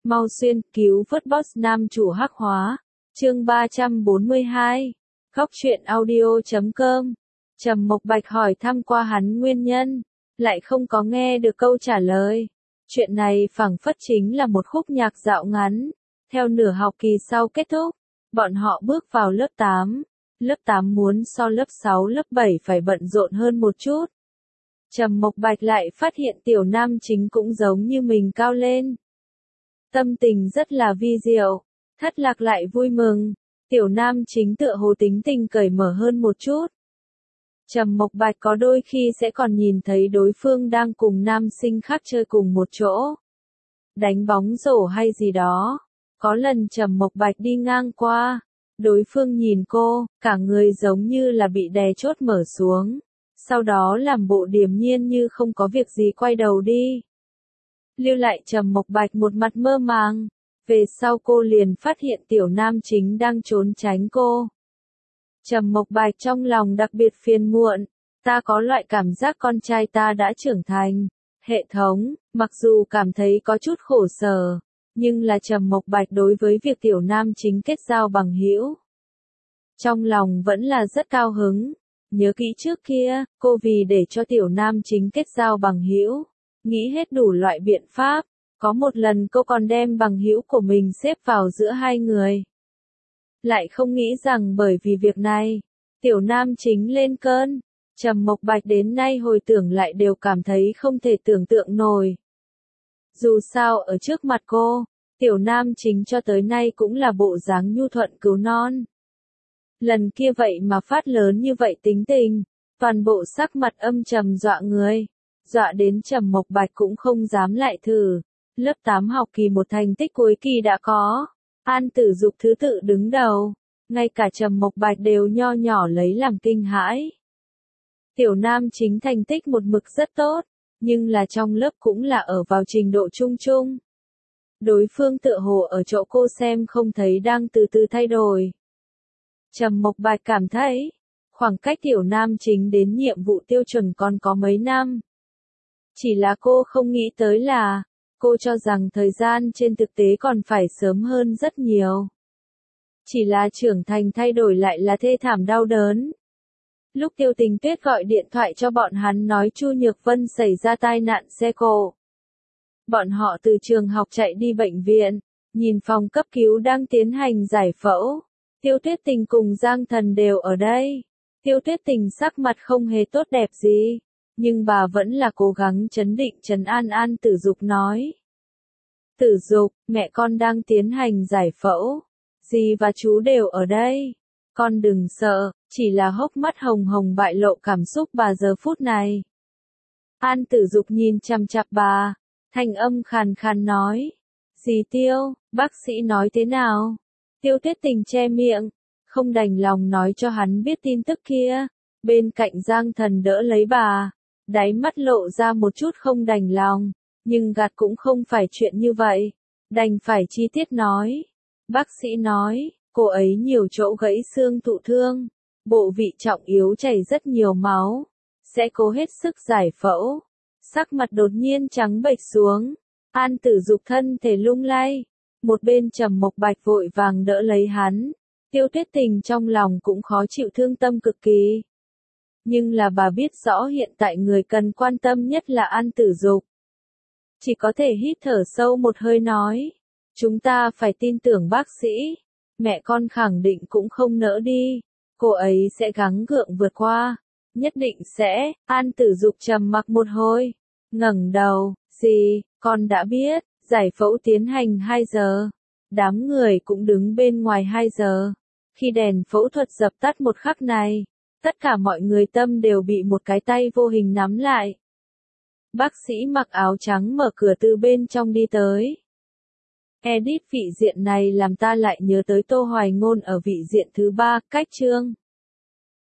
Mau xuyên, cứu vớt boss nam chủ hắc hóa. Chương 342. Góc truyện audio.com. Trầm Mộc Bạch hỏi thăm qua hắn nguyên nhân, lại không có nghe được câu trả lời. Chuyện này phảng phất chính là một khúc nhạc dạo ngắn. Theo nửa học kỳ sau kết thúc, bọn họ bước vào lớp 8. Lớp 8 muốn so lớp 6 lớp 7 phải bận rộn hơn một chút. Trầm Mộc Bạch lại phát hiện tiểu nam chính cũng giống như mình cao lên. Tâm tình rất là vi diệu, Thất Lạc lại vui mừng, tiểu nam chính tựa hồ tính tình cởi mở hơn một chút. Trầm Mộc Bạch có đôi khi sẽ còn nhìn thấy đối phương đang cùng nam sinh khác chơi cùng một chỗ. Đánh bóng rổ hay gì đó. Có lần Trầm Mộc Bạch đi ngang qua, đối phương nhìn cô, cả người giống như là bị đè chốt mở xuống. Sau đó làm bộ điềm nhiên như không có việc gì quay đầu đi. Lưu lại Trầm Mộc Bạch một mặt mơ màng. Về sau cô liền phát hiện tiểu nam chính đang trốn tránh cô. Trầm Mộc Bạch trong lòng đặc biệt phiền muộn. Ta có loại cảm giác con trai ta đã trưởng thành. Hệ thống, mặc dù cảm thấy có chút khổ sở, nhưng là Trầm Mộc Bạch đối với việc tiểu nam chính kết giao bằng hữu, trong lòng vẫn là rất cao hứng. Nhớ kỹ trước kia, cô vì để cho tiểu nam chính kết giao bằng hữu, nghĩ hết đủ loại biện pháp. Có một lần cô còn đem bằng hữu của mình xếp vào giữa hai người. Lại không nghĩ rằng bởi vì việc này, tiểu nam chính lên cơn. Trầm Mộc Bạch đến nay hồi tưởng lại đều cảm thấy không thể tưởng tượng nổi. Dù sao ở trước mặt cô, tiểu nam chính cho tới nay cũng là bộ dáng nhu thuận cứu non. Lần kia vậy mà phát lớn như vậy tính tình, toàn bộ sắc mặt âm trầm dọa người, dọa đến Trầm Mộc Bạch cũng không dám lại thử. Lớp 8 học kỳ một thành tích cuối kỳ đã có, An Tử Dục thứ tự đứng đầu, ngay cả Trầm Mộc Bạch đều nho nhỏ lấy làm kinh hãi. Tiểu nam chính thành tích một mực rất tốt, nhưng là trong lớp cũng là ở vào trình độ trung trung. Đối phương tựa hồ ở chỗ cô xem không thấy đang từ từ thay đổi. Trầm Mộc Bạch cảm thấy, khoảng cách tiểu nam chính đến nhiệm vụ tiêu chuẩn còn có mấy năm. Chỉ là cô không nghĩ tới là, cô cho rằng thời gian trên thực tế còn phải sớm hơn rất nhiều. Chỉ là trưởng thành thay đổi lại là thê thảm đau đớn. Lúc Tiêu Tình Tuyết gọi điện thoại cho bọn hắn nói Chu Nhược Vân xảy ra tai nạn xe cộ. Bọn họ từ trường học chạy đi bệnh viện, nhìn phòng cấp cứu đang tiến hành giải phẫu. Tiêu Tuyết Tình cùng Giang Thần đều ở đây. Tiêu Tuyết Tình sắc mặt không hề tốt đẹp gì, nhưng bà vẫn là cố gắng trấn định trấn an An Tử Dục nói. Tử Dục, mẹ con đang tiến hành giải phẫu. Dì và chú đều ở đây. Con đừng sợ, chỉ là hốc mắt hồng hồng bại lộ cảm xúc bà giờ phút này. An Tử Dục nhìn chằm chằm bà, thanh âm khàn khàn nói. Dì Tiêu, bác sĩ nói thế nào? Tiêu Tuyết Tình che miệng, không đành lòng nói cho hắn biết tin tức kia. Bên cạnh Giang Thần đỡ lấy bà, đáy mắt lộ ra một chút không đành lòng, nhưng gạt cũng không phải chuyện như vậy, đành phải chi tiết nói. Bác sĩ nói, cô ấy nhiều chỗ gãy xương thụ thương, bộ vị trọng yếu chảy rất nhiều máu, sẽ cố hết sức giải phẫu. Sắc mặt đột nhiên trắng bệch xuống, An Tử Dục thân thể lung lay, một bên Trầm Mộc Bạch vội vàng đỡ lấy hắn. Tiêu Tuyết Tình trong lòng cũng khó chịu thương tâm cực kỳ. Nhưng là bà biết rõ hiện tại người cần quan tâm nhất là An Tử Dục. Chỉ có thể hít thở sâu một hơi nói. Chúng ta phải tin tưởng bác sĩ. Mẹ con khẳng định cũng không nỡ đi. Cô ấy sẽ gắng gượng vượt qua. Nhất định sẽ. An Tử Dục trầm mặc một hồi. Ngẩng đầu. Gì, con đã biết. Giải phẫu tiến hành 2 giờ. Đám người cũng đứng bên ngoài 2 giờ. Khi đèn phẫu thuật dập tắt một khắc này, tất cả mọi người tâm đều bị một cái tay vô hình nắm lại. Bác sĩ mặc áo trắng mở cửa từ bên trong đi tới. Edit vị diện này làm ta lại nhớ tới Tô Hoài Ngôn ở vị diện thứ 3, cách chương.